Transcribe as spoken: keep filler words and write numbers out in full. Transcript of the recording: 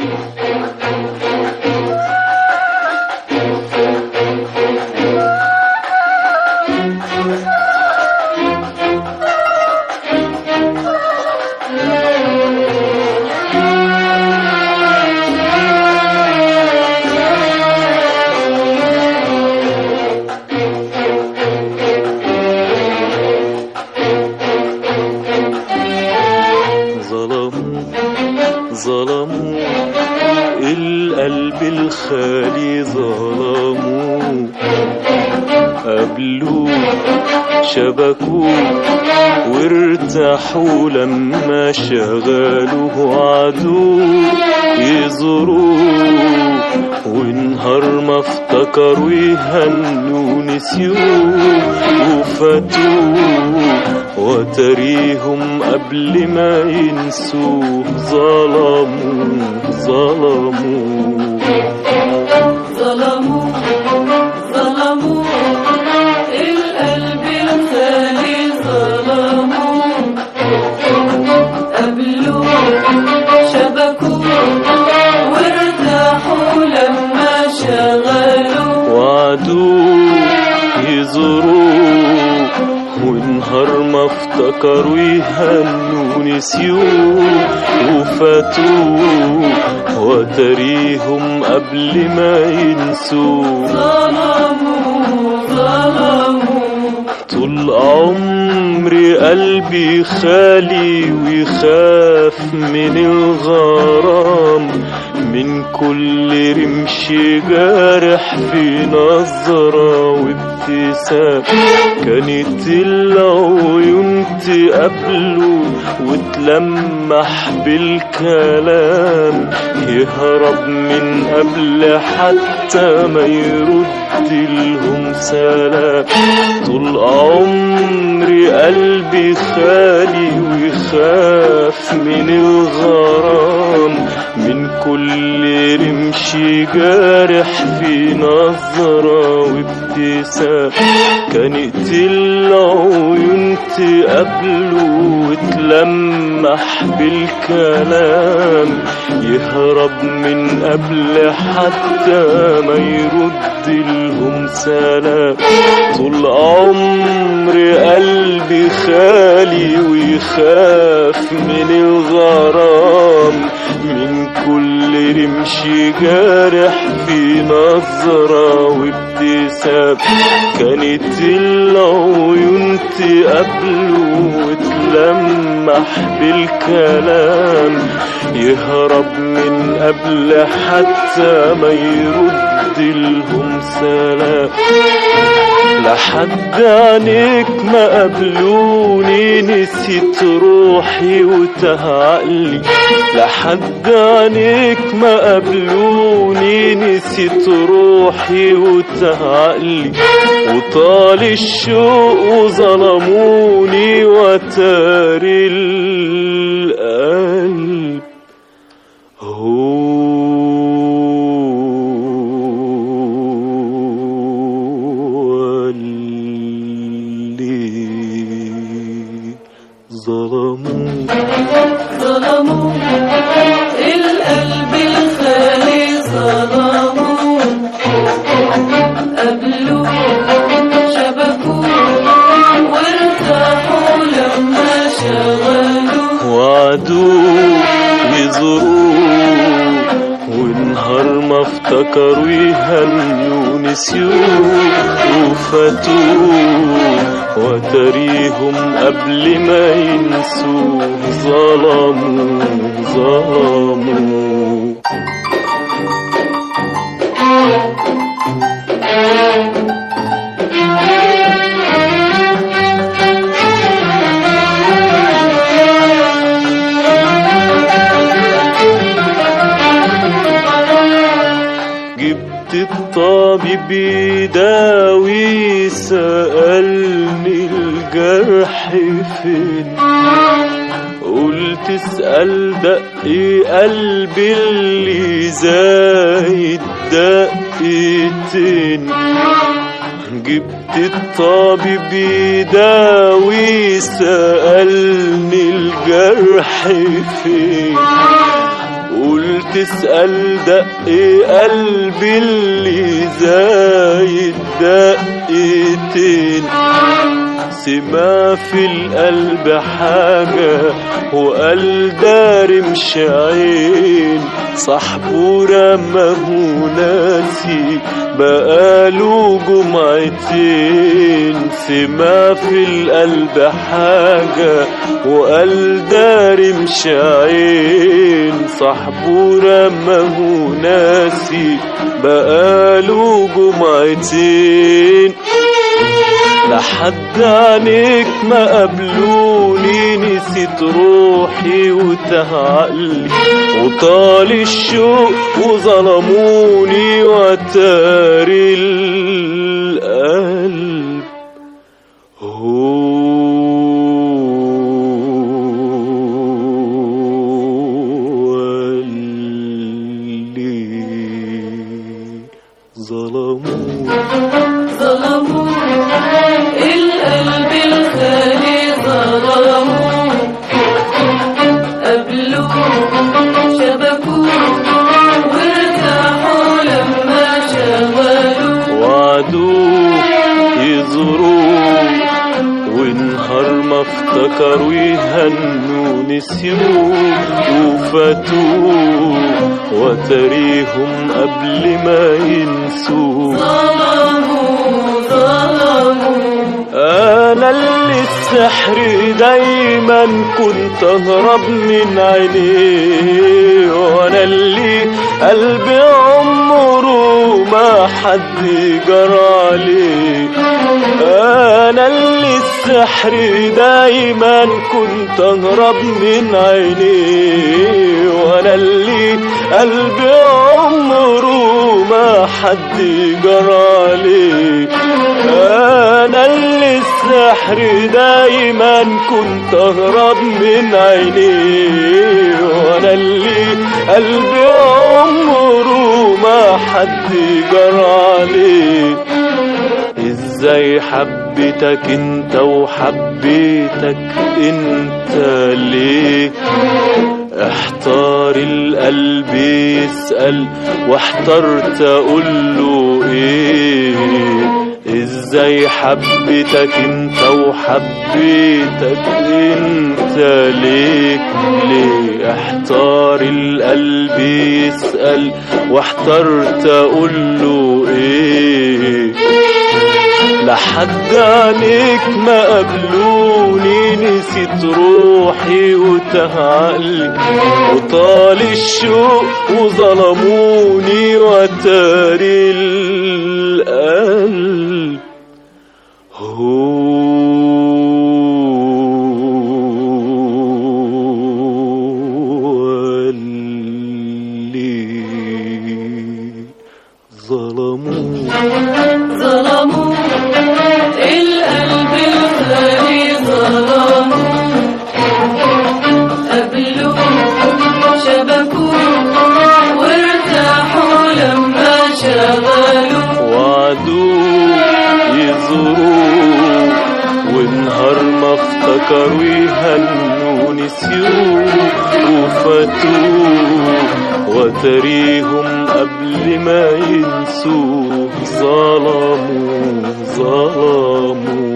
ظلموا القلب الخالي، ظلموا قبلوه شبكوه وارتاحوا لما شغلوه عدو يزوروه، ونهار ما افتكروا يهنوا نسيوه وفاتوه، وتريهم قبل ما ينسوه ظلموا ظلموا ظلموا ظلموا القلب الخالي، ظلموا قبلوه شبكوه وارتاحوا لما شغلوه وعدوه يزوروه، ونهار ما افتكروا يهنوا نسيوه وفاتوه، وتريهم قبل ما ينسوه ظلموا ظلموا. طول عمري قلبي خالي ويخاف من الغرام، من كل رمش جارح في نظرة وابتسام، كانت العيون تقابله وتلمح بالكلام، يهرب من قبل حتى ما يرد لهم سلام. طول عمري قلبي خالي ويخاف من الغرام، من كل رمش جارح في نظرة وابتسام، كانت العيون تقابله وتلمح بالكلام، يهرب من قبل حتى ما يرد لهم سلام. طول عمري قلبي خالي ويخاف من الغرام، من كل رمش جارح في نظرة وابتسام، كانت العيون تقابله وتلمح بالكلام، يهرب من قبل حتى ما يرد لهم سلام. لحد عنيك ما قابلوني نسيت روحي وتاه عقلي، لحد عنيك ما قابلوني نسيت روحي وتاه عقلي، وطال الشوق وظلموني وتاري القلب هو ظلموا ظلموا القلب الخالي، ظلموا قبلوه شبكوه وارتاحوا لما شغلوه، وعدوه يزوروه، ونهار ما افتكروا يهنوا نسيوه وفاتوه، وتريهم قبل ما ينسوه ظلموا ظلموا. الطبيب يداوي سألني الجرح فين، قلت اسأل دقي قلبي اللي زايد دقيتين، جبت الطبيب يداوي سألني الجرح فين، قلت تسأل دق قلبي اللي زايد دقتين، سما في القلب حاجة وقال داري مش عين، صاحبه رماه ناسي بقاله جمعتين، سما في القلب حاجة وقال داري مش عين، صاحبه رماه ناسي بقاله جمعتين، لحد عنيك ما قبلوني نسيت روحي وتهعقلي، وطال الشوق وظلموني وتاري القلب هو اللي ظلموني ظلموني القلب الخالي ظلموه، قبلوه شبكوه وارتاحوا لما شغلوه، وعدوه يزوروه ونهار ما افتكروا يهنوا نسيوه وفاتوه وتريهم قبل ما ينسوه، أنا اللي السحر دايما كنت أهرب من عينيه، وأنا اللي قلبي عمره ما حد جرى عليه، أنا اللي السحر دايما كنت أهرب من عينيه، وأنا اللي قلبي عمره ما حد جرى عليه، أنا اللي السحر دايما كنت أهرب من عينيه، وأنا اللي قلبي عمره ما حد جرى عليه، ازاي حبيتك انت وحبيتك انت ليه، احتار القلب يسأل واحترت اقوله ايه، ازاي حبيتك انت وحبيتك انت ليه، ليه احتار القلب يسأل واحترت اقوله ايه، لحد عنيك ما قبلوني نسيت روحي وتهعقلي، وطال الشوق وظلموني وتاري القلب هو اللي ظلموني ظلموه القلب الخالي ظلموه، قبلوه شبكوه وارتاحوا لما شغلوه، وعدوه يزوروه ونهار ما افتكروا يهنوا نسيوه وفاتوه وتريهم قبل ما ينسوه، ظلموا ظلموا